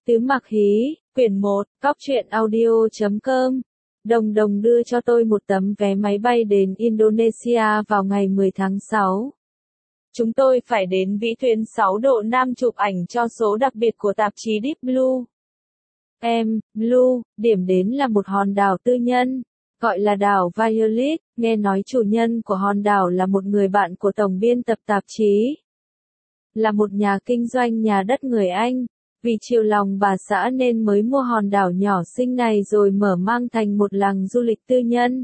Tứ Mặc Hí, quyển 1, Cóc truyện audio.com. Đồng Đồng đưa cho tôi một tấm vé máy bay đến Indonesia vào ngày 10 tháng 6. Chúng tôi phải đến vĩ tuyến 6 độ Nam chụp ảnh cho số đặc biệt của tạp chí Deep Blue. Blue, điểm đến là một hòn đảo tư nhân, gọi là đảo Violet, nghe nói chủ nhân của hòn đảo là một người bạn của tổng biên tập tạp chí. Là một nhà kinh doanh nhà đất người Anh, vì chiều lòng bà xã nên mới mua hòn đảo nhỏ xinh này rồi mở mang thành một làng du lịch tư nhân.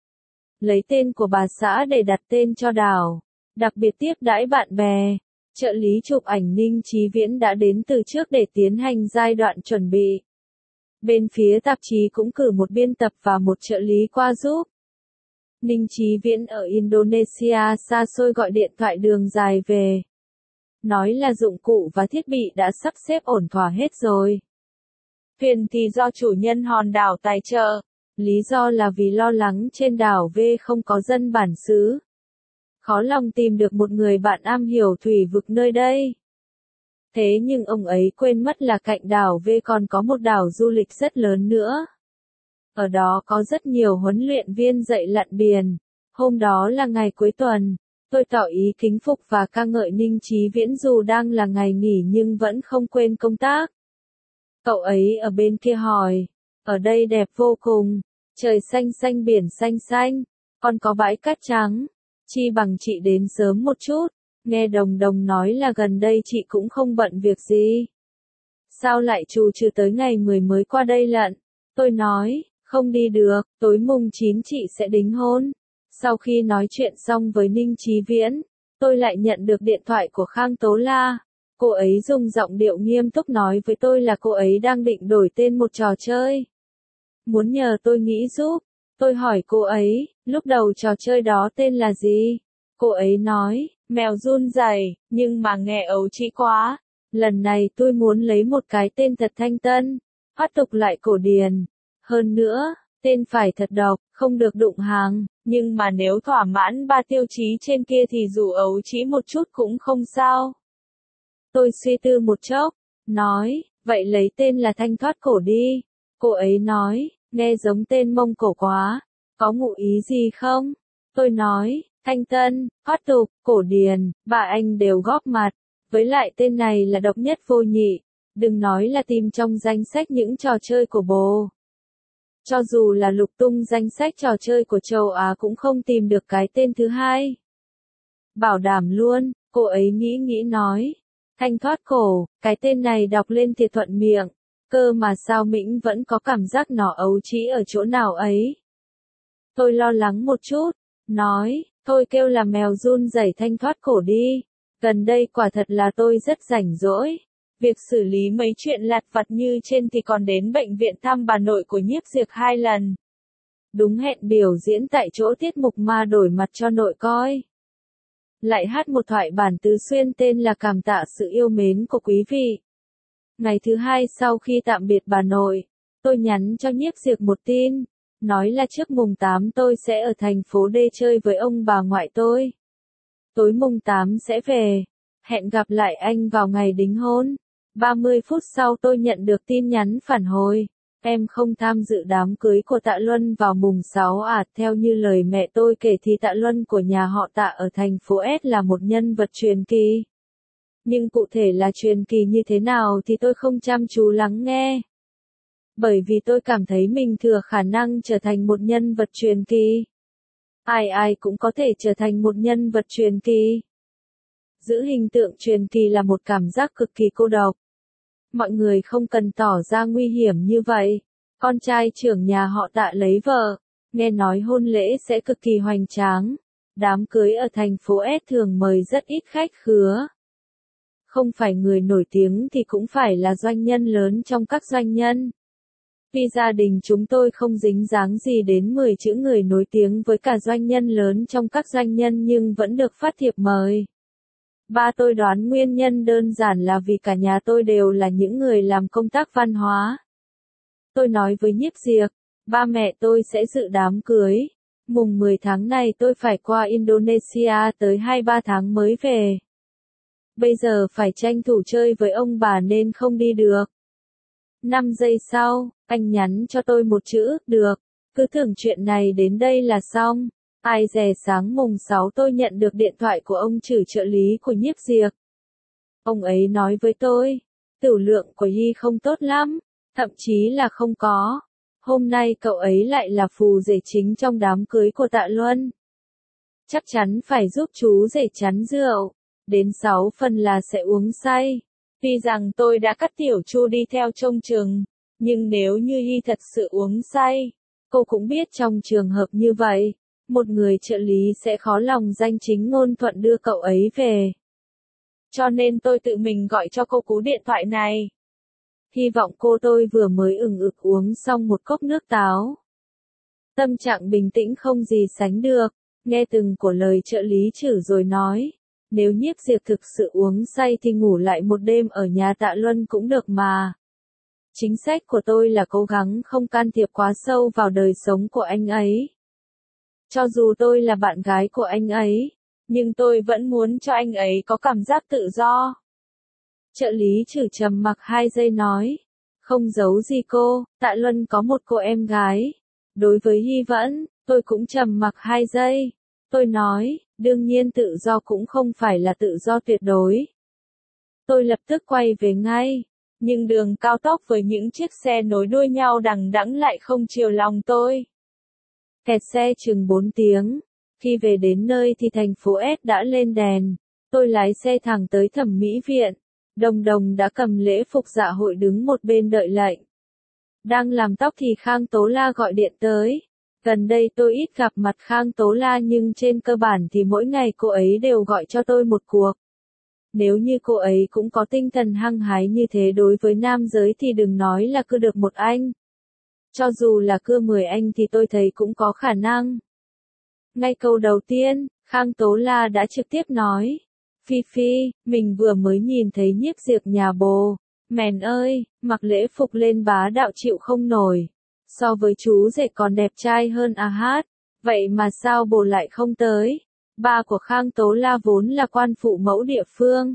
Lấy tên của bà xã để đặt tên cho đảo, đặc biệt tiếp đãi bạn bè. Trợ lý chụp ảnh Ninh Chí Viễn đã đến từ trước để tiến hành giai đoạn chuẩn bị. Bên phía tạp chí cũng cử một biên tập và một trợ lý qua giúp. Ninh Chí Viễn ở Indonesia xa xôi gọi điện thoại đường dài về. Nói là dụng cụ và thiết bị đã sắp xếp ổn thỏa hết rồi. Thuyền thì do chủ nhân hòn đảo tài trợ. Lý do là vì lo lắng trên đảo V không có dân bản xứ. Khó lòng tìm được một người bạn am hiểu thủy vực nơi đây. Thế nhưng ông ấy quên mất là cạnh đảo V còn có một đảo du lịch rất lớn nữa. Ở đó có rất nhiều huấn luyện viên dạy lặn biển. Hôm đó là ngày cuối tuần. Tôi tỏ ý kính phục và ca ngợi Ninh Chí Viễn dù đang là ngày nghỉ nhưng vẫn không quên công tác. Cậu ấy ở bên kia hỏi, ở đây đẹp vô cùng, trời xanh xanh biển xanh xanh, còn có bãi cát trắng, chi bằng chị đến sớm một chút, nghe Đồng Đồng nói là gần đây chị cũng không bận việc gì. Sao lại trù trừ tới ngày 10 mới qua đây lận? Tôi nói, không đi được, tối mùng 9 chị sẽ đính hôn. Sau khi nói chuyện xong với Ninh Chí Viễn, tôi lại nhận được điện thoại của Khang Tố La. Cô ấy dùng giọng điệu nghiêm túc nói với tôi là cô ấy đang định đổi tên một trò chơi. Muốn nhờ tôi nghĩ giúp. Tôi hỏi cô ấy, lúc đầu trò chơi đó tên là gì? Cô ấy nói, mèo run rẩy, nhưng mà nghe ấu trĩ quá. Lần này tôi muốn lấy một cái tên thật thanh tân, thoát tục lại cổ điển. Hơn nữa, tên phải thật độc, không được đụng hàng. Nhưng mà nếu thỏa mãn 3 tiêu chí trên kia thì dù ấu trĩ một chút cũng không sao. Tôi suy tư một chốc, nói, vậy lấy tên là Thanh Thoát Cổ đi. Cô ấy nói, nghe giống tên Mông Cổ quá, có ngụ ý gì không? Tôi nói, thanh tân, thoát tục, cổ điển, bà anh đều góp mặt. Với lại tên này là độc nhất vô nhị, đừng nói là tìm trong danh sách những trò chơi của bồ. Cho dù là lục tung danh sách trò chơi của châu Á cũng không tìm được cái tên thứ hai. Bảo đảm luôn, cô ấy nghĩ nói. Thanh Thoát Cổ, cái tên này đọc lên thì thuận miệng. Cơ mà sao Mĩnh vẫn có cảm giác nó ấu trĩ ở chỗ nào ấy. Tôi lo lắng một chút, nói, thôi kêu là mèo run rẩy Thanh Thoát Cổ đi. Gần đây quả thật là tôi rất rảnh rỗi. Việc xử lý mấy chuyện lặt vặt như trên thì còn đến bệnh viện thăm bà nội của Nhiếp Diệc 2 lần. Đúng hẹn biểu diễn tại chỗ tiết mục ma đổi mặt cho nội coi. Lại hát một thoại bản tứ xuyên tên là Cảm tạ sự yêu mến của quý vị. Ngày thứ hai sau khi tạm biệt bà nội, tôi nhắn cho Nhiếp Diệc một tin, nói là trước mùng 8 tôi sẽ ở thành phố D chơi với ông bà ngoại tôi. Tối mùng 8 sẽ về, hẹn gặp lại anh vào ngày đính hôn. 30 phút sau tôi nhận được tin nhắn phản hồi, em không tham dự đám cưới của Tạ Luân vào mùng 6 à? Theo như lời mẹ tôi kể thì Tạ Luân của nhà họ Tạ ở thành phố S là một nhân vật truyền kỳ. Nhưng cụ thể là truyền kỳ như thế nào thì tôi không chăm chú lắng nghe. Bởi vì tôi cảm thấy mình thừa khả năng trở thành một nhân vật truyền kỳ. Ai cũng có thể trở thành một nhân vật truyền kỳ. Giữ hình tượng truyền kỳ là một cảm giác cực kỳ cô độc. Mọi người không cần tỏ ra nguy hiểm như vậy. Con trai trưởng nhà họ Tạ lấy vợ, nghe nói hôn lễ sẽ cực kỳ hoành tráng. Đám cưới ở thành phố S thường mời rất ít khách khứa. Không phải người nổi tiếng thì cũng phải là doanh nhân lớn trong các doanh nhân. Vì gia đình chúng tôi không dính dáng gì đến 10 chữ người nổi tiếng với cả doanh nhân lớn trong các doanh nhân nhưng vẫn được phát thiệp mời. Ba tôi đoán nguyên nhân đơn giản là vì cả nhà tôi đều là những người làm công tác văn hóa. Tôi nói với Nhiếp Diệc, ba mẹ tôi sẽ dự đám cưới. Mùng 10 tháng này tôi phải qua Indonesia tới 2-3 tháng mới về. Bây giờ phải tranh thủ chơi với ông bà nên không đi được. 5 giây sau, anh nhắn cho tôi một chữ, được, cứ tưởng chuyện này đến đây là xong. Ai dè sáng mùng 6 tôi nhận được điện thoại của ông Trử trợ lý của Nhiếp Diệp. Ông ấy nói với tôi, tửu lượng của Hy không tốt lắm, thậm chí là không có. Hôm nay cậu ấy lại là phù rể chính trong đám cưới của Tạ Luân. Chắc chắn phải giúp chú rể chắn rượu, đến 6 phần là sẽ uống say. Tuy rằng tôi đã cắt Tiểu Chu đi theo trông chừng, nhưng nếu như Hy thật sự uống say, cô cũng biết trong trường hợp như vậy, một người trợ lý sẽ khó lòng danh chính ngôn thuận đưa cậu ấy về. Cho nên tôi tự mình gọi cho cô cú điện thoại này. Hy vọng cô tôi vừa mới ừng ực uống xong một cốc nước táo. Tâm trạng bình tĩnh không gì sánh được, nghe từng của lời trợ lý Trử rồi nói. Nếu Nhiếp Diệp thực sự uống say thì ngủ lại một đêm ở nhà Tạ Luân cũng được mà. Chính sách của tôi là cố gắng không can thiệp quá sâu vào đời sống của anh ấy. Cho dù tôi là bạn gái của anh ấy, nhưng tôi vẫn muốn cho anh ấy có cảm giác tự do. Trợ lý Trử trầm mặc 2 giây nói. Không giấu gì cô, Tạ Luân có một cô em gái. Đối với Hy Vẫn, tôi cũng trầm mặc 2 giây. Tôi nói, đương nhiên tự do cũng không phải là tự do tuyệt đối. Tôi lập tức quay về ngay. Nhưng đường cao tốc với những chiếc xe nối đuôi nhau đằng đẵng lại không chiều lòng tôi. Kẹt xe chừng 4 tiếng. Khi về đến nơi thì thành phố S đã lên đèn. Tôi lái xe thẳng tới Thẩm mỹ viện. Đồng Đồng đã cầm lễ phục dạ hội đứng một bên đợi lệnh. Đang làm tóc thì Khang Tố La gọi điện tới. Gần đây tôi ít gặp mặt Khang Tố La nhưng trên cơ bản thì mỗi ngày cô ấy đều gọi cho tôi một cuộc. Nếu như cô ấy cũng có tinh thần hăng hái như thế đối với nam giới thì đừng nói là cưa được một anh. Cho dù là cưa 10 anh thì tôi thấy cũng có khả năng. Ngay câu đầu tiên, Khang Tố La đã trực tiếp nói. Phi Phi, mình vừa mới nhìn thấy Nhiếp Diệp nhà bồ. Mèn ơi, mặc lễ phục lên bá đạo chịu không nổi. So với chú rể còn đẹp trai hơn à hát. Vậy mà sao bồ lại không tới? Ba của Khang Tố La vốn là quan phụ mẫu địa phương.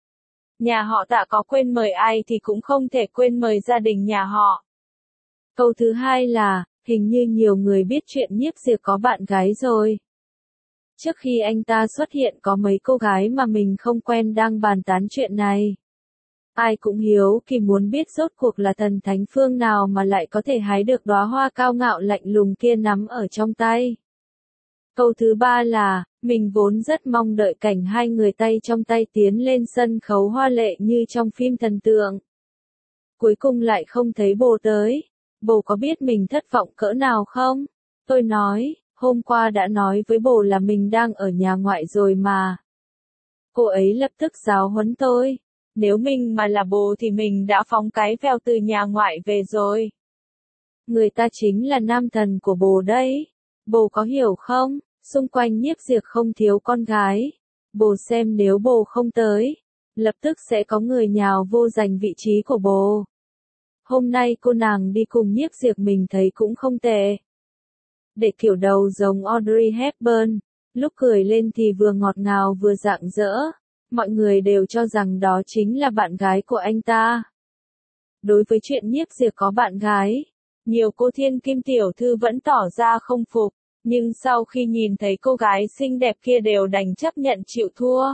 Nhà họ Tạ có quên mời ai thì cũng không thể quên mời gia đình nhà họ. Câu thứ hai là, hình như nhiều người biết chuyện Nhiếp Diệp có bạn gái rồi. Trước khi anh ta xuất hiện có mấy cô gái mà mình không quen đang bàn tán chuyện này. Ai cũng hiếu kỳ muốn biết rốt cuộc là thần thánh phương nào mà lại có thể hái được đóa hoa cao ngạo lạnh lùng kia nắm ở trong tay. Câu thứ ba là, mình vốn rất mong đợi cảnh hai người tay trong tay tiến lên sân khấu hoa lệ như trong phim thần tượng. Cuối cùng lại không thấy bồ tới. Bồ có biết mình thất vọng cỡ nào không? Tôi nói, hôm qua đã nói với bồ là mình đang ở nhà ngoại rồi mà. Cô ấy lập tức giáo huấn tôi. Nếu mình mà là bồ thì mình đã phóng cái vèo từ nhà ngoại về rồi. Người ta chính là nam thần của bồ đấy. Bồ có hiểu không? Xung quanh Nhiếp Diệp không thiếu con gái. Bồ xem nếu bồ không tới, lập tức sẽ có người nhào vô giành vị trí của bồ. Hôm nay cô nàng đi cùng Nhiếp Diệp mình thấy cũng không tệ. Để kiểu đầu giống Audrey Hepburn, lúc cười lên thì vừa ngọt ngào vừa rạng rỡ. Mọi người đều cho rằng đó chính là bạn gái của anh ta. Đối với chuyện Nhiếp Diệp có bạn gái, nhiều cô thiên kim tiểu thư vẫn tỏ ra không phục, nhưng sau khi nhìn thấy cô gái xinh đẹp kia đều đành chấp nhận chịu thua.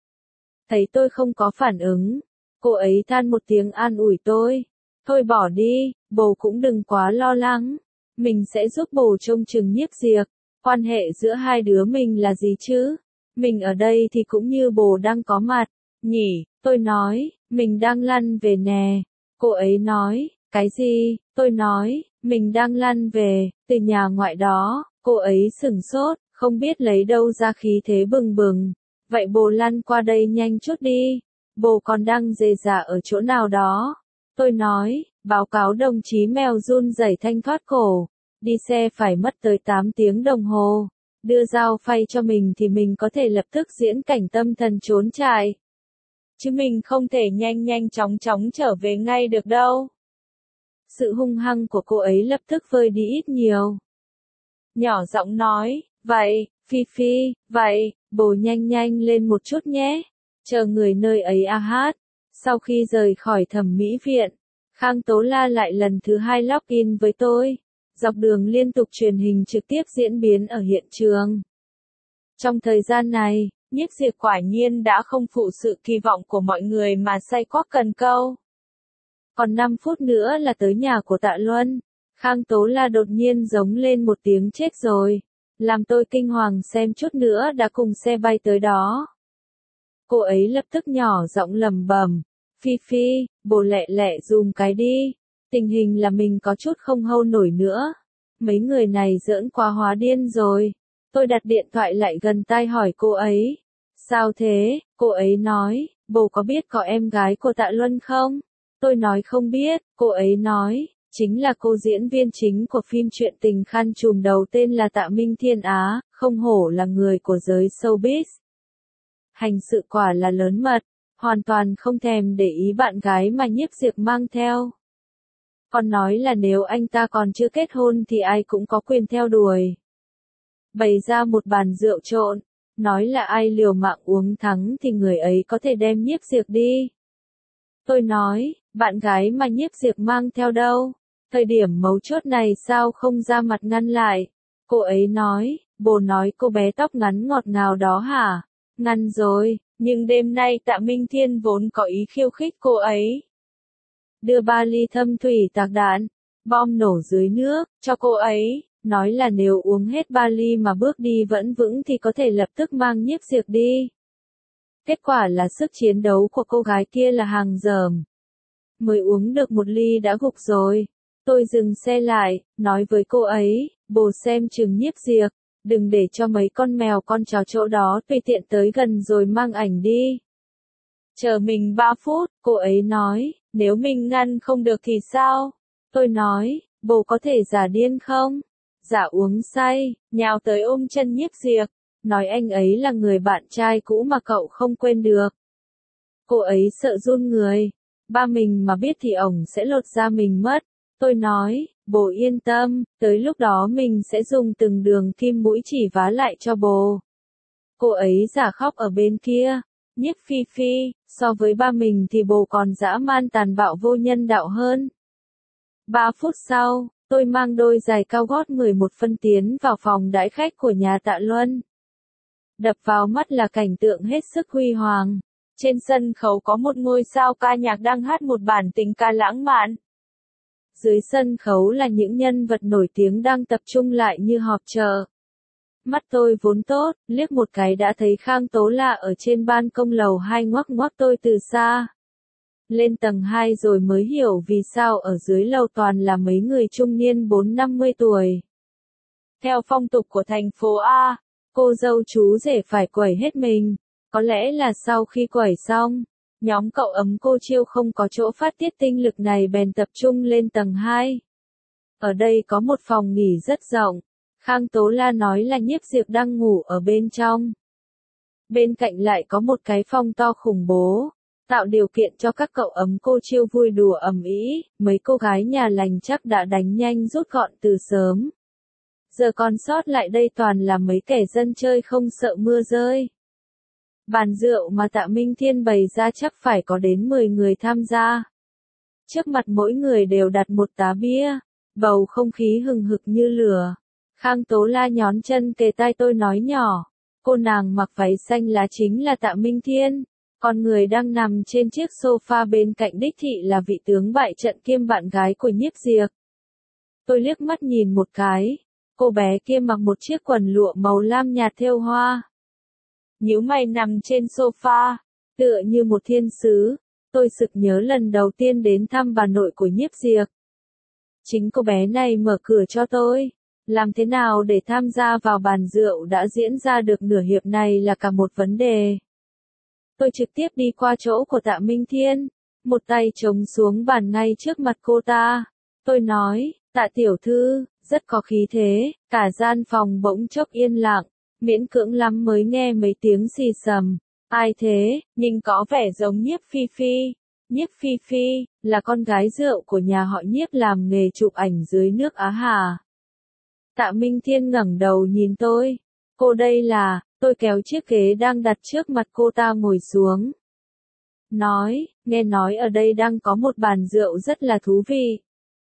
Thấy tôi không có phản ứng, cô ấy than một tiếng an ủi tôi. Thôi bỏ đi, bồ cũng đừng quá lo lắng. Mình sẽ giúp bồ trông chừng Nhiếp Diệp. Quan hệ giữa hai đứa mình là gì chứ? Mình ở đây thì cũng như bồ đang có mặt. Nhỉ, tôi nói, mình đang lăn về nè. Cô ấy nói, cái gì? Tôi nói, mình đang lăn về, từ nhà ngoại đó. Cô ấy sửng sốt, không biết lấy đâu ra khí thế bừng bừng. Vậy bồ lăn qua đây nhanh chút đi. Bồ còn đang rề rả ở chỗ nào đó. Tôi nói, báo cáo đồng chí mèo run rẩy thanh thoát cổ. Đi xe phải mất tới 8 tiếng đồng hồ. Đưa dao phay cho mình thì mình có thể lập tức diễn cảnh tâm thần trốn chạy. Chứ mình không thể nhanh nhanh chóng chóng trở về ngay được đâu. Sự hung hăng của cô ấy lập tức vơi đi ít nhiều. Nhỏ giọng nói, vậy, Phi Phi, vậy, bồ nhanh nhanh lên một chút nhé. Chờ người nơi ấy à hát. Sau khi rời khỏi Thẩm mỹ viện, Khang Tố La lại lần thứ hai login với tôi. Dọc đường liên tục truyền hình trực tiếp diễn biến ở hiện trường. Trong thời gian này, Nhiếp Diệp quả nhiên đã không phụ sự kỳ vọng của mọi người mà say quắc cần câu. Còn 5 phút nữa là tới nhà của Tạ Luân. Khang Tố La đột nhiên giống lên một tiếng chết rồi. Làm tôi kinh hoàng xem chút nữa đã cùng xe bay tới đó. Cô ấy lập tức nhỏ giọng lẩm bẩm. Phi Phi, bồ lẹ lẹ dùm cái đi. Tình hình là mình có chút không hold nổi nữa. Mấy người này giỡn quá hóa điên rồi. Tôi đặt điện thoại lại gần tai hỏi cô ấy. Sao thế? Cô ấy nói, bồ có biết có em gái của Tạ Luân không? Tôi nói không biết. Cô ấy nói, chính là cô diễn viên chính của phim truyện tình khăn trùm đầu tên là Tạ Minh Thiên Á, không hổ là người của giới showbiz. Hành sự quả là lớn mật, hoàn toàn không thèm để ý bạn gái mà Nhiếp Diệp mang theo. Còn nói là nếu anh ta còn chưa kết hôn thì ai cũng có quyền theo đuổi. Bày ra một bàn rượu trộn, nói là ai liều mạng uống thắng thì người ấy có thể đem Nhiếp Diệp đi. Tôi nói, bạn gái mà Nhiếp Diệp mang theo đâu? Thời điểm mấu chốt này sao không ra mặt ngăn lại? Cô ấy nói, bồ nói cô bé tóc ngắn ngọt ngào đó hả? Ngăn rồi, nhưng đêm nay Tạ Minh Thiên vốn có ý khiêu khích cô ấy. Đưa 3 ly thâm thủy tạc đạn, bom nổ dưới nước, cho cô ấy, nói là nếu uống hết 3 ly mà bước đi vẫn vững thì có thể lập tức mang Nhiếp Diệp đi. Kết quả là sức chiến đấu của cô gái kia là hàng dởm. Mới uống được 1 ly đã gục rồi. Tôi dừng xe lại, nói với cô ấy, bồ xem chừng Nhiếp Diệp, đừng để cho mấy con mèo con chó chỗ đó tùy tiện tới gần rồi mang ảnh đi. Chờ mình 3 phút, cô ấy nói, nếu mình ngăn không được thì sao? Tôi nói, bồ có thể giả điên không? Giả uống say, nhào tới ôm chân Nhiếp Diệp, nói anh ấy là người bạn trai cũ mà cậu không quên được. Cô ấy sợ run người, ba mình mà biết thì ổng sẽ lột da mình mất. Tôi nói, bồ yên tâm, tới lúc đó mình sẽ dùng từng đường kim mũi chỉ vá lại cho bồ. Cô ấy giả khóc ở bên kia. Nhiếp Phi Phi, so với ba mình thì bồ còn dã man tàn bạo vô nhân đạo hơn. 3 phút sau, tôi mang đôi giày cao gót 11 phân tiến vào phòng đãi khách của nhà Tạ Luân. Đập vào mắt là cảnh tượng hết sức huy hoàng. Trên sân khấu có một ngôi sao ca nhạc đang hát một bản tình ca lãng mạn. Dưới sân khấu là những nhân vật nổi tiếng đang tập trung lại như họp chợ. Mắt tôi vốn tốt, liếc một cái đã thấy Khang Tố La ở trên ban công lầu 2 ngoắc ngoắc tôi từ xa. Lên tầng 2 rồi mới hiểu vì sao ở dưới lầu toàn là mấy người trung niên 4-50 tuổi. Theo phong tục của thành phố A, cô dâu chú rể phải quẩy hết mình. Có lẽ là sau khi quẩy xong, nhóm cậu ấm cô Chiêu không có chỗ phát tiết tinh lực này bèn tập trung lên tầng 2. Ở đây có một phòng nghỉ rất rộng. Khang Tố La nói là Nhiếp Diệp đang ngủ ở bên trong. Bên cạnh lại có một cái phòng to khủng bố, tạo điều kiện cho các cậu ấm cô Chiêu vui đùa ầm ĩ. Mấy cô gái nhà lành chắc đã đánh nhanh rút gọn từ sớm. Giờ còn sót lại đây toàn là mấy kẻ dân chơi không sợ mưa rơi. Bàn rượu mà Tạ Minh Thiên bày ra chắc phải có đến 10 người tham gia. Trước mặt mỗi người đều đặt một tá bia, bầu không khí hừng hực như lửa. Khang Tố La nhón chân kề tai tôi nói nhỏ, cô nàng mặc váy xanh lá chính là Tạ Minh Thiên, còn người đang nằm trên chiếc sofa bên cạnh đích thị là vị tướng bại trận kiêm bạn gái của Nhiếp Diệp. Tôi liếc mắt nhìn một cái, cô bé kia mặc một chiếc quần lụa màu lam nhạt thêu hoa. Nhíu mày nằm trên sofa, tựa như một thiên sứ. Tôi sực nhớ lần đầu tiên đến thăm bà nội của Nhiếp Diệp. Chính cô bé này mở cửa cho tôi. Làm thế nào để tham gia vào bàn rượu đã diễn ra được nửa hiệp này là cả một vấn đề. Tôi trực tiếp đi qua chỗ của Tạ Minh Thiên, một tay chống xuống bàn ngay trước mặt cô ta. Tôi nói, Tạ tiểu thư, rất có khí thế, cả gian phòng bỗng chốc yên lặng, miễn cưỡng lắm mới nghe mấy tiếng xì xầm. Ai thế, nhìn có vẻ giống Nhiếp Phi Phi. Nhiếp Phi Phi, là con gái rượu của nhà họ Nhiếp làm nghề chụp ảnh dưới nước Á Hà. Tạ Minh Thiên ngẩng đầu nhìn tôi. Cô đây là, tôi kéo chiếc ghế đang đặt trước mặt cô ta ngồi xuống. Nói, nghe nói ở đây đang có một bàn rượu rất là thú vị.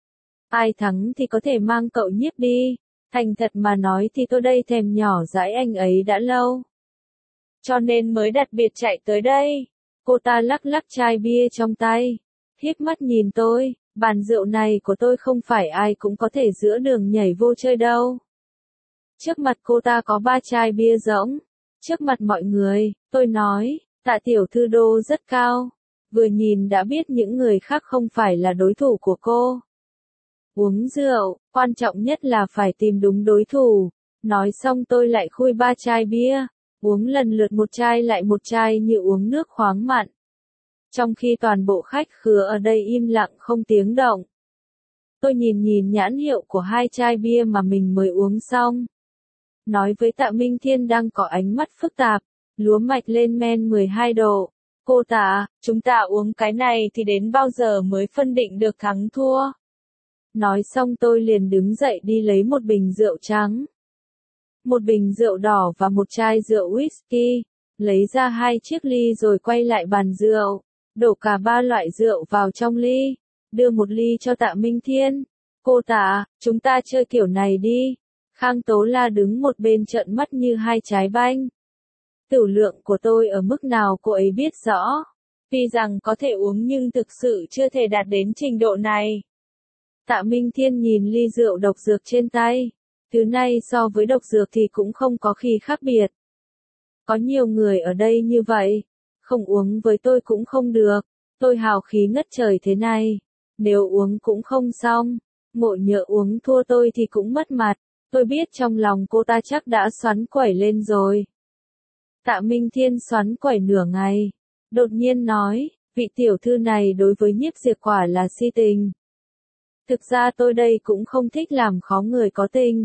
Ai thắng thì có thể mang cậu Nhiếp đi. Thành thật mà nói thì tôi đây thèm nhỏ dãi anh ấy đã lâu. Cho nên mới đặc biệt chạy tới đây. Cô ta lắc lắc chai bia trong tay. Híp mắt nhìn tôi, bàn rượu này của tôi không phải ai cũng có thể giữa đường nhảy vô chơi đâu. Trước mặt cô ta có 3 chai bia rỗng. Trước mặt mọi người, tôi nói, Tạ tiểu thư đô rất cao. Vừa nhìn đã biết những người khác không phải là đối thủ của cô. Uống rượu, quan trọng nhất là phải tìm đúng đối thủ. Nói xong tôi lại khui 3 chai bia, uống lần lượt một chai lại một chai như uống nước khoáng mặn. Trong khi toàn bộ khách khứa ở đây im lặng không tiếng động. Tôi nhìn nhãn hiệu của 2 chai bia mà mình mới uống xong. Nói với Tạ Minh Thiên đang có ánh mắt phức tạp, lúa mạch lên men 12 độ. Cô Tạ, chúng ta uống cái này thì đến bao giờ mới phân định được thắng thua? Nói xong tôi liền đứng dậy đi lấy một bình rượu trắng, một bình rượu đỏ và một chai rượu whisky, lấy ra 2 chiếc ly rồi quay lại bàn rượu, đổ cả 3 loại rượu vào trong ly, đưa một ly cho Tạ Minh Thiên. Cô Tạ, chúng ta chơi kiểu này đi. Khang Tố La đứng một bên trợn mắt như 2 trái banh. Tửu lượng của tôi ở mức nào cô ấy biết rõ. Tuy rằng có thể uống nhưng thực sự chưa thể đạt đến trình độ này. Tạ Minh Thiên nhìn ly rượu độc dược trên tay. Thứ này so với độc dược thì cũng không có gì khác biệt. Có nhiều người ở đây như vậy. Không uống với tôi cũng không được. Tôi hào khí ngất trời thế này. Nếu uống cũng không xong. Ngộ nhỡ uống thua tôi thì cũng mất mặt. Tôi biết trong lòng cô ta chắc đã xoắn quẩy lên rồi. Tạ Minh Thiên xoắn quẩy nửa ngày. Đột nhiên nói, vị tiểu thư này đối với Nhiếp Diệp quả là si tình. Thực ra tôi đây cũng không thích làm khó người có tình.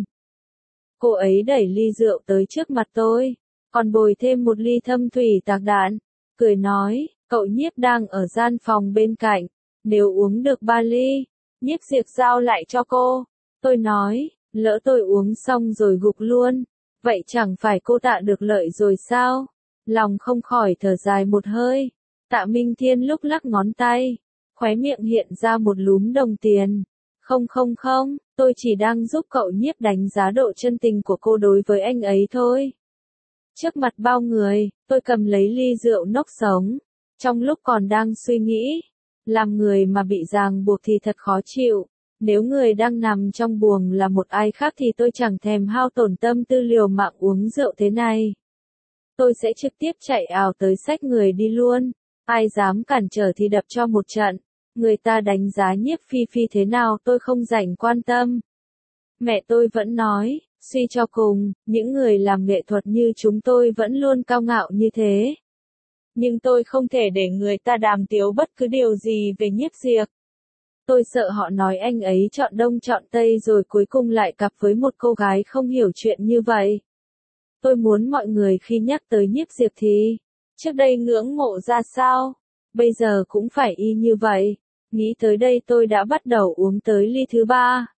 Cô ấy đẩy ly rượu tới trước mặt tôi, còn bồi thêm một ly thâm thủy tạc đạn, cười nói, cậu Nhiếp đang ở gian phòng bên cạnh, nếu uống được 3 ly, Nhiếp Diệp giao lại cho cô. Tôi nói, lỡ tôi uống xong rồi gục luôn, vậy chẳng phải cô Tạ được lợi rồi sao? Lòng không khỏi thở dài một hơi. Tạ Minh Thiên lúc lắc ngón tay, khóe miệng hiện ra một lúm đồng tiền. Không, tôi chỉ đang giúp cậu Nhiếp đánh giá độ chân tình của cô đối với anh ấy thôi. Trước mặt bao người, tôi cầm lấy ly rượu nốc sống. Trong lúc còn đang suy nghĩ, làm người mà bị ràng buộc thì thật khó chịu. Nếu người đang nằm trong buồng là một ai khác thì tôi chẳng thèm hao tổn tâm tư liều mạng uống rượu thế này. Tôi sẽ trực tiếp chạy ào tới xách người đi luôn. Ai dám cản trở thì đập cho một trận. Người ta đánh giá Nhiếp Phi Phi thế nào tôi không rảnh quan tâm. Mẹ tôi vẫn nói, suy cho cùng, những người làm nghệ thuật như chúng tôi vẫn luôn cao ngạo như thế. Nhưng tôi không thể để người ta đàm tiếu bất cứ điều gì về Nhiếp Diệp. Tôi sợ họ nói anh ấy chọn đông chọn tây rồi cuối cùng lại cặp với một cô gái không hiểu chuyện như vậy. Tôi muốn mọi người khi nhắc tới Nhiếp Diệp thì, trước đây ngưỡng mộ ra sao, bây giờ cũng phải y như vậy. Nghĩ tới đây tôi đã bắt đầu uống tới ly thứ 3.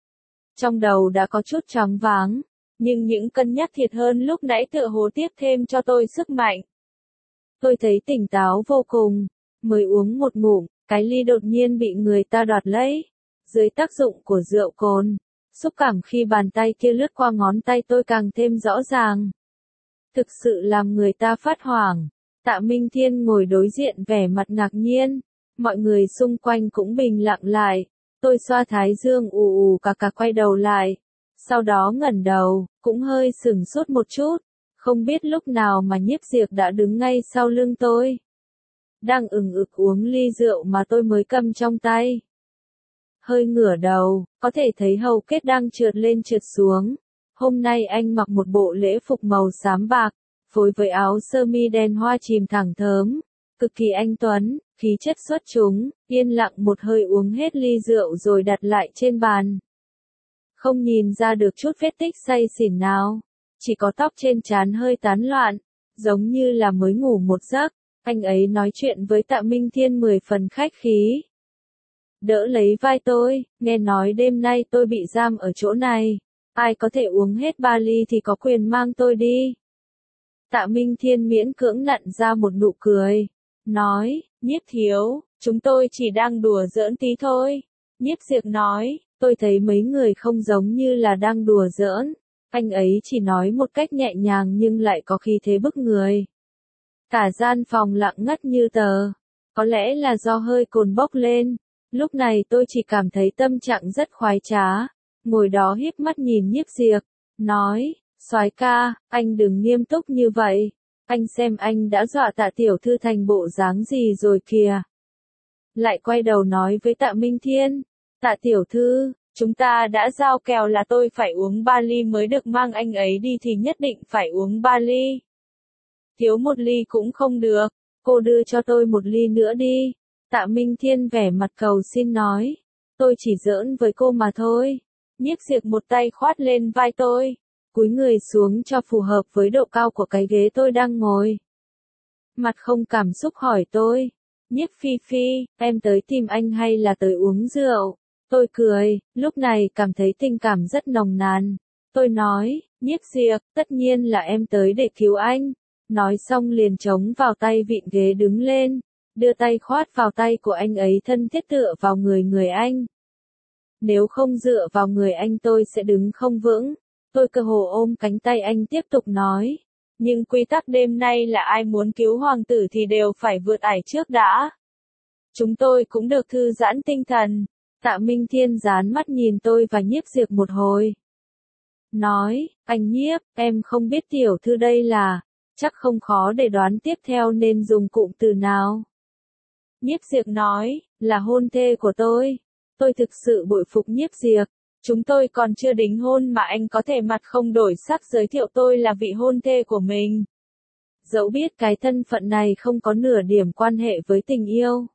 Trong đầu đã có chút choáng váng, nhưng những cân nhắc thiệt hơn lúc nãy tựa hồ tiếp thêm cho tôi sức mạnh. Tôi thấy tỉnh táo vô cùng, mới uống một ngụm, cái ly đột nhiên bị người ta đoạt lấy. Dưới tác dụng của rượu cồn, xúc cảm khi bàn tay kia lướt qua ngón tay tôi càng thêm rõ ràng. Thực sự làm người ta phát hoảng. Tạ Minh Thiên ngồi đối diện vẻ mặt ngạc nhiên. Mọi người xung quanh cũng bình lặng lại. Tôi xoa thái dương ù cà quay đầu lại. Sau đó ngẩng đầu, cũng hơi sửng sốt một chút. Không biết lúc nào mà Nhiếp Diệp đã đứng ngay sau lưng tôi. Đang ừng ực uống ly rượu mà tôi mới cầm trong tay. Hơi ngửa đầu, có thể thấy hầu kết đang trượt lên trượt xuống. Hôm nay anh mặc một bộ lễ phục màu xám bạc, phối với áo sơ mi đen hoa chìm thẳng thớm. Cực kỳ anh tuấn, khí chất xuất chúng, yên lặng một hơi uống hết ly rượu rồi đặt lại trên bàn. Không nhìn ra được chút vết tích say xỉn nào, chỉ có tóc trên trán hơi tán loạn, giống như là mới ngủ một giấc. Anh ấy nói chuyện với Tạ Minh Thiên 10 phần khách khí. Đỡ lấy vai tôi, nghe nói đêm nay tôi bị giam ở chỗ này. Ai có thể uống hết 3 ly thì có quyền mang tôi đi. Tạ Minh Thiên miễn cưỡng nặn ra một nụ cười. nói, Nhiếp thiếu, chúng tôi chỉ đang đùa giỡn tí thôi. Nhiếp Diệp nói, tôi thấy mấy người không giống như là đang đùa giỡn. Anh ấy chỉ nói một cách nhẹ nhàng nhưng lại có khí thế bức người. Cả gian phòng lặng ngắt như tờ. Có lẽ là do hơi cồn bốc lên. Lúc này tôi chỉ cảm thấy tâm trạng rất khoái trá. Ngồi đó híp mắt nhìn Nhiếp Diệp, nói, soái ca, anh đừng nghiêm túc như vậy. Anh xem anh đã dọa Tạ tiểu thư thành bộ dáng gì rồi kìa. Lại quay đầu nói với Tạ Minh Thiên, Tạ tiểu thư, chúng ta đã giao kèo là tôi phải uống 3 ly mới được mang anh ấy đi thì nhất định phải uống 3 ly. Thiếu một ly cũng không được, cô đưa cho tôi một ly nữa đi. Tạ Minh Thiên vẻ mặt cầu xin nói, tôi chỉ giỡn với cô mà thôi. Nhiếp Diệp một tay khoát lên vai tôi, cúi người xuống cho phù hợp với độ cao của cái ghế tôi đang ngồi. Mặt không cảm xúc hỏi tôi, Nhiếp Phi Phi, em tới tìm anh hay là tới uống rượu? Tôi cười, lúc này cảm thấy tình cảm rất nồng nàn. Tôi nói, Nhiếp Diệp, tất nhiên là em tới để cứu anh. Nói xong liền chống vào tay vịn ghế đứng lên, đưa tay khoát vào tay của anh ấy thân thiết tựa vào người anh. Nếu không dựa vào người anh tôi sẽ đứng không vững. Tôi cơ hồ ôm cánh tay anh tiếp tục nói. Nhưng quy tắc đêm nay là ai muốn cứu hoàng tử thì đều phải vượt ải trước đã. Chúng tôi cũng được thư giãn tinh thần. Tạ Minh Thiên dán mắt nhìn tôi và Nhiếp Diệp một hồi. Nói, anh Nhiếp, em không biết tiểu thư đây là, chắc không khó để đoán tiếp theo nên dùng cụm từ nào. Nhiếp Diệp nói, là hôn thê của tôi. Tôi thực sự bội phục Nhiếp Diệp. Chúng tôi còn chưa đính hôn mà anh có thể mặt không đổi sắc giới thiệu tôi là vị hôn thê của mình. Dẫu biết cái thân phận này không có nửa điểm quan hệ với tình yêu.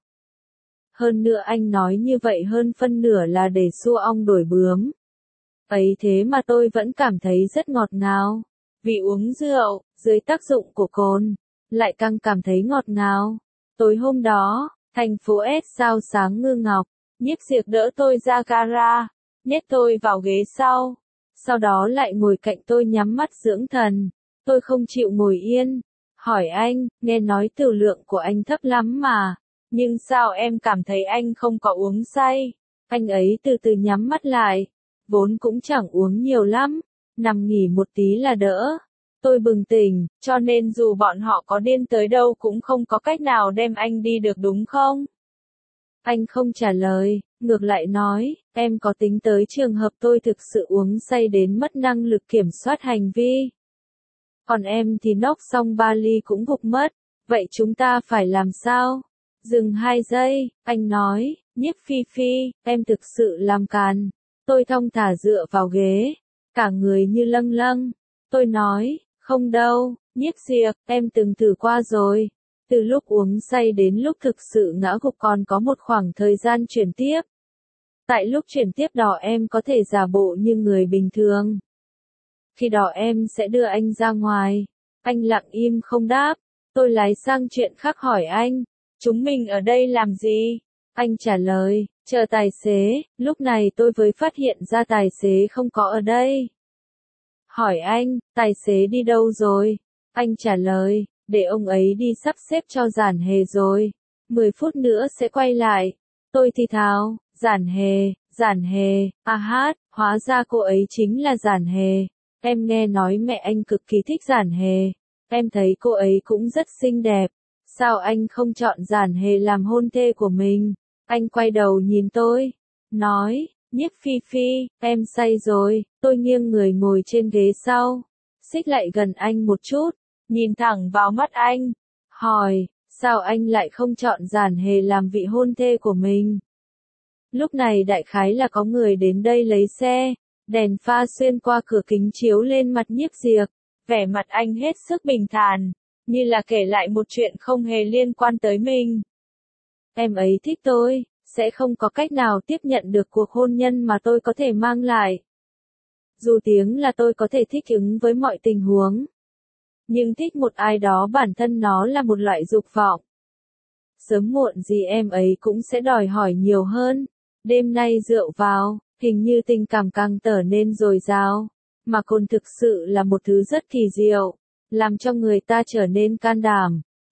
Hơn nữa anh nói như vậy hơn phân nửa là để xua ong đuổi bướm. Ấy thế mà tôi vẫn cảm thấy rất ngọt ngào. Vì uống rượu, dưới tác dụng của cồn, lại càng cảm thấy ngọt ngào. Tối hôm đó, thành phố S sao sáng ngư ngọc, Nhiếp Diệp đỡ tôi ra gara, nhét tôi vào ghế sau đó lại ngồi cạnh tôi nhắm mắt dưỡng thần. Tôi không chịu ngồi yên, hỏi anh, nghe nói tiểu lượng của anh thấp lắm mà, nhưng sao em cảm thấy anh không có uống say? Anh ấy từ từ nhắm mắt lại, vốn cũng chẳng uống nhiều lắm, nằm nghỉ một tí là đỡ. Tôi bừng tỉnh, cho nên dù bọn họ có điên tới đâu cũng không có cách nào đem anh đi được đúng không? Anh không trả lời, ngược lại nói, em có tính tới trường hợp tôi thực sự uống say đến mất năng lực kiểm soát hành vi. Còn em thì nốc xong 3 ly cũng gục mất, vậy chúng ta phải làm sao? Dừng 2 giây, anh nói, Nhiếp Phi Phi, em thực sự làm càn. Tôi thong thả dựa vào ghế, cả người như lâng lâng. Tôi nói, không đâu, Nhiếp Diệp, em từng thử qua rồi. Từ lúc uống say đến lúc thực sự ngã gục còn có một khoảng thời gian chuyển tiếp. Tại lúc chuyển tiếp đó em có thể giả bộ như người bình thường. Khi đó em sẽ đưa anh ra ngoài. Anh lặng im không đáp. Tôi lái sang chuyện khác hỏi anh, chúng mình ở đây làm gì? Anh trả lời, chờ tài xế. Lúc này tôi mới phát hiện ra tài xế không có ở đây. Hỏi anh, tài xế đi đâu rồi? Anh trả lời, để ông ấy đi sắp xếp cho Giản Hề rồi. 10 phút nữa sẽ quay lại. Tôi thì thào, Giản Hề, à hát, hóa ra cô ấy chính là Giản Hề. Em nghe nói mẹ anh cực kỳ thích Giản Hề. Em thấy cô ấy cũng rất xinh đẹp. Sao anh không chọn Giản Hề làm hôn thê của mình? Anh quay đầu nhìn tôi, nói, Nhiếp Phi Phi, em say rồi. Tôi nghiêng người ngồi trên ghế sau, xích lại gần anh một chút, nhìn thẳng vào mắt anh, hỏi, sao anh lại không chọn Giản Hề làm vị hôn thê của mình? Lúc này đại khái là có người đến đây lấy xe, đèn pha xuyên qua cửa kính chiếu lên mặt Nhiếp Diệp, vẻ mặt anh hết sức bình thản, như là kể lại một chuyện không hề liên quan tới mình. Em ấy thích tôi, sẽ không có cách nào tiếp nhận được cuộc hôn nhân mà tôi có thể mang lại. Dù tiếng là tôi có thể thích ứng với mọi tình huống. Nhưng thích một ai đó bản thân nó là một loại dục vọng. Sớm muộn gì em ấy cũng sẽ đòi hỏi nhiều hơn. Đêm nay rượu vào, hình như tình cảm càng trở nên dồi dào. Mà cồn thực sự là một thứ rất kỳ diệu, làm cho người ta trở nên can đảm.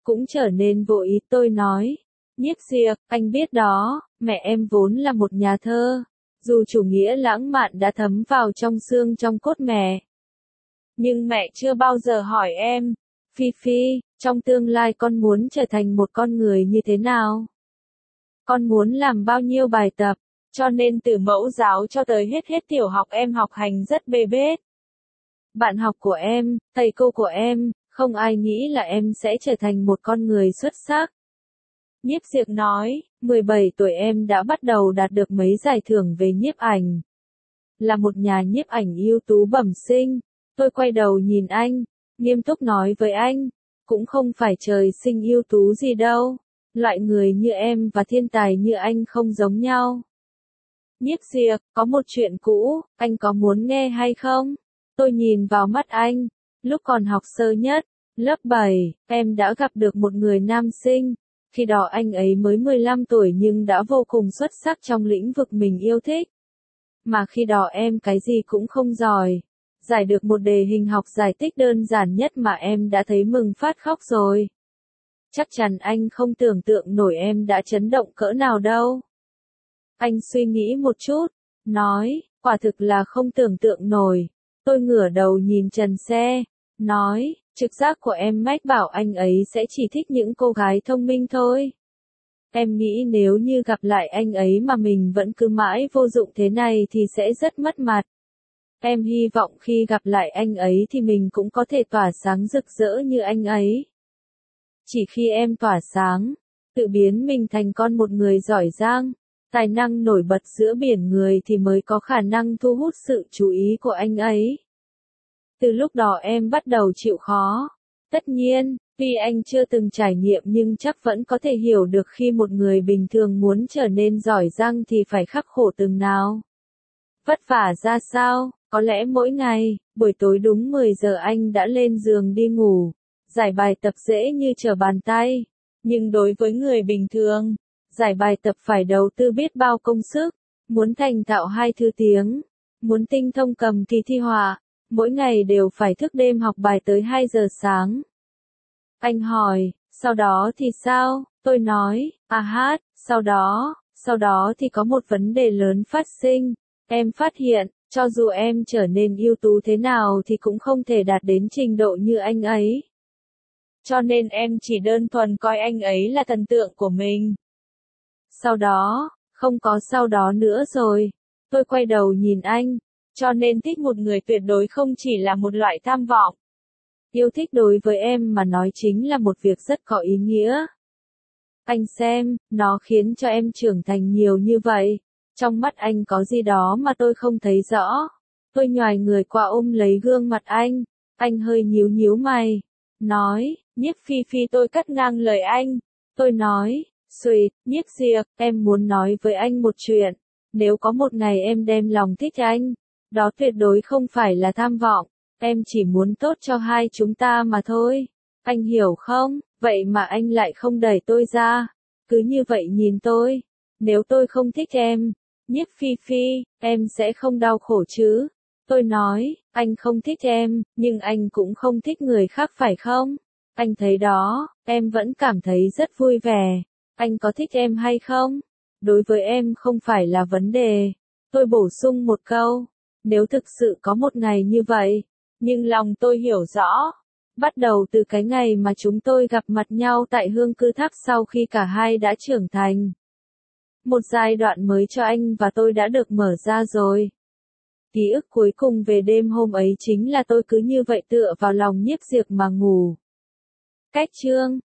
cũng trở nên vô ý. Tôi nói, Nhiếp Diệp, anh biết đó, mẹ em vốn là một nhà thơ. Dù chủ nghĩa lãng mạn đã thấm vào trong xương trong cốt mẹ. Nhưng mẹ chưa bao giờ hỏi em, Phi Phi, trong tương lai con muốn trở thành một con người như thế nào? Con muốn làm bao nhiêu bài tập? Cho nên từ mẫu giáo cho tới hết tiểu học em học hành rất bê bết. Bạn học của em, thầy cô của em, không ai nghĩ là em sẽ trở thành một con người xuất sắc. Nhiếp Diệp nói, 17 tuổi em đã bắt đầu đạt được mấy giải thưởng về nhiếp ảnh. Là một nhà nhiếp ảnh ưu tú bẩm sinh. Tôi quay đầu nhìn anh, nghiêm túc nói với anh, cũng không phải trời sinh ưu tú gì đâu. Loại người như em và thiên tài như anh không giống nhau. Nhiếp Diệp, có một chuyện cũ, anh có muốn nghe hay không? Tôi nhìn vào mắt anh. Lúc còn học sơ nhất, lớp 7, em đã gặp được một người nam sinh. Khi đó anh ấy mới 15 tuổi nhưng đã vô cùng xuất sắc trong lĩnh vực mình yêu thích. Mà khi đó em cái gì cũng không giỏi. Giải được một đề hình học giải tích đơn giản nhất mà em đã thấy mừng phát khóc rồi. Chắc chắn anh không tưởng tượng nổi em đã chấn động cỡ nào đâu. Anh suy nghĩ một chút, nói, quả thực là không tưởng tượng nổi. Tôi ngửa đầu nhìn trần xe, nói, trực giác của em mách bảo anh ấy sẽ chỉ thích những cô gái thông minh thôi. Em nghĩ nếu như gặp lại anh ấy mà mình vẫn cứ mãi vô dụng thế này thì sẽ rất mất mặt. Em hy vọng khi gặp lại anh ấy thì mình cũng có thể tỏa sáng rực rỡ như anh ấy. Chỉ khi em tỏa sáng, tự biến mình thành một người giỏi giang, tài năng nổi bật giữa biển người thì mới có khả năng thu hút sự chú ý của anh ấy. Từ lúc đó em bắt đầu chịu khó. Tất nhiên, tuy anh chưa từng trải nghiệm nhưng chắc vẫn có thể hiểu được khi một người bình thường muốn trở nên giỏi giang thì phải khắc khổ từng nào. Vất vả ra sao, có lẽ mỗi ngày, buổi tối đúng 10 giờ anh đã lên giường đi ngủ. Giải bài tập dễ như trở bàn tay. Nhưng đối với người bình thường, giải bài tập phải đầu tư biết bao công sức. Muốn thành thạo 2 thứ tiếng, muốn tinh thông cầm kỳ thi họa, mỗi ngày đều phải thức đêm học bài tới 2 giờ sáng. Anh hỏi, sau đó thì sao? Tôi nói, sau đó thì có một vấn đề lớn phát sinh. Em phát hiện, cho dù em trở nên ưu tú thế nào thì cũng không thể đạt đến trình độ như anh ấy. Cho nên em chỉ đơn thuần coi anh ấy là thần tượng của mình. Sau đó, không có sau đó nữa rồi. Tôi quay đầu nhìn anh. Cho nên thích một người tuyệt đối không chỉ là một loại tham vọng. Yêu thích đối với em mà nói chính là một việc rất có ý nghĩa. Anh xem, nó khiến cho em trưởng thành nhiều như vậy. Trong mắt anh có gì đó mà tôi không thấy rõ. Tôi nhoài người qua ôm lấy gương mặt anh. Anh hơi nhíu mày. Nói, Nhiếp Phi Phi. Tôi cắt ngang lời anh. Tôi nói, Sweet, Nhiếp Diệp, em muốn nói với anh một chuyện. Nếu có một ngày em đem lòng thích anh, đó tuyệt đối không phải là tham vọng. Em chỉ muốn tốt cho hai chúng ta mà thôi. Anh hiểu không? Vậy mà anh lại không đẩy tôi ra. Cứ như vậy nhìn tôi. Nếu tôi không thích em, Nhiếp Phi Phi, em sẽ không đau khổ chứ? Tôi nói, anh không thích em, nhưng anh cũng không thích người khác phải không? Anh thấy đó, em vẫn cảm thấy rất vui vẻ. Anh có thích em hay không? Đối với em không phải là vấn đề. Tôi bổ sung một câu. Nếu thực sự có một ngày như vậy, nhưng lòng tôi hiểu rõ. Bắt đầu từ cái ngày mà chúng tôi gặp mặt nhau tại Hương Cư Tháp sau khi cả hai đã trưởng thành. Một giai đoạn mới cho anh và tôi đã được mở ra rồi. Ký ức cuối cùng về đêm hôm ấy chính là tôi cứ như vậy tựa vào lòng Nhiếp Diệp mà ngủ. Cách chương